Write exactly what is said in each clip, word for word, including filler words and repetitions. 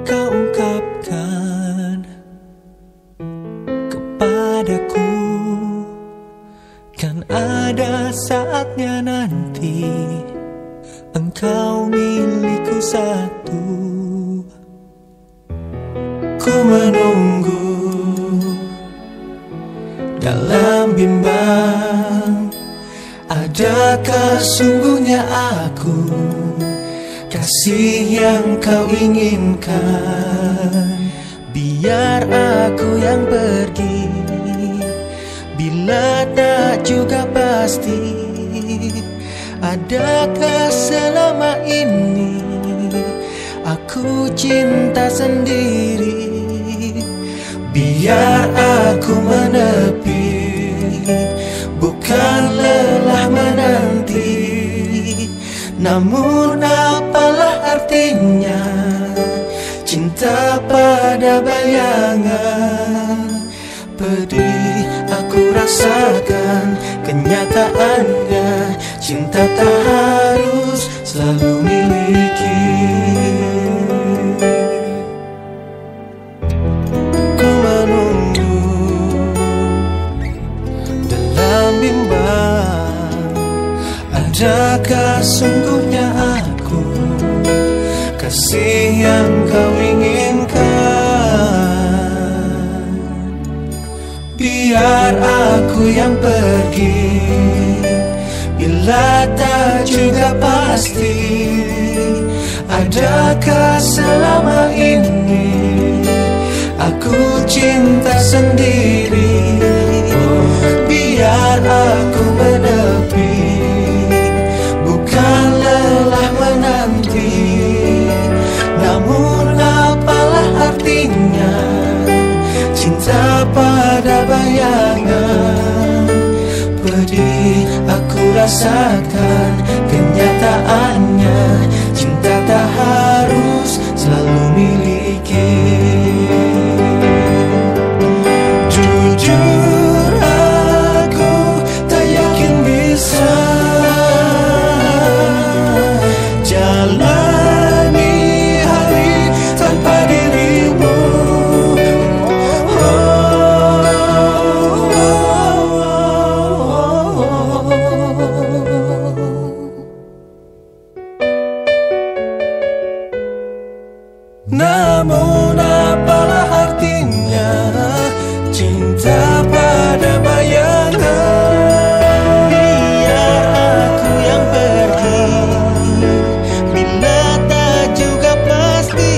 kau ungkapkan kepadaku, kan ada saatnya nanti engkau milikku satu. Ku menunggu dalam bimbang, adakah sungguhnya aku kasih yang kau inginkan? Biar aku yang pergi bila tak juga pasti, adakah selama ini aku cinta sendiri? Biar aku menepi, bukan lelah menanti. Namun apalah artinya cinta pada bayangan? Pedih aku rasakan kenyataannya, cinta tak harus selalu miliki. Ku menunggu dalam bimbang, adakah sungguhnya aku kasih yang kau inginkan? Biar aku yang pergi bila tak juga pasti, adakah selama ini aku cinta sendiri? Biar aku menepi, bukan lelah menanti. Namun apalah artinya cinta pada bayangan? Pedih aku rasakan kenyataannya, cinta tak harus selalu miliki. Jujur aku tak yakin bisa jalani hari tanpa dirimu. Namun apalah artinya cinta pada bayangan? Biar aku yang pergi bila tak juga pasti,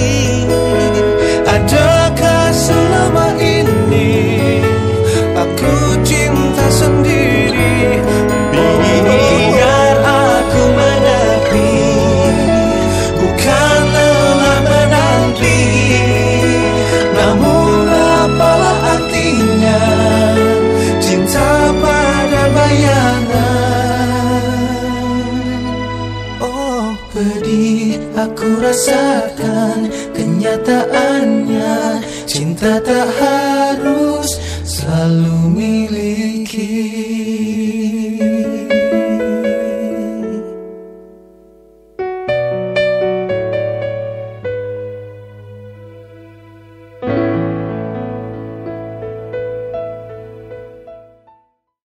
adakah selama ini aku cinta sendiri? Biar aku menepi, bukan lelah menanti. Namun apalah artinya cinta pada bayangan? Oh pedih aku rasakan kenyataannya, cinta tak harus selalu miliki.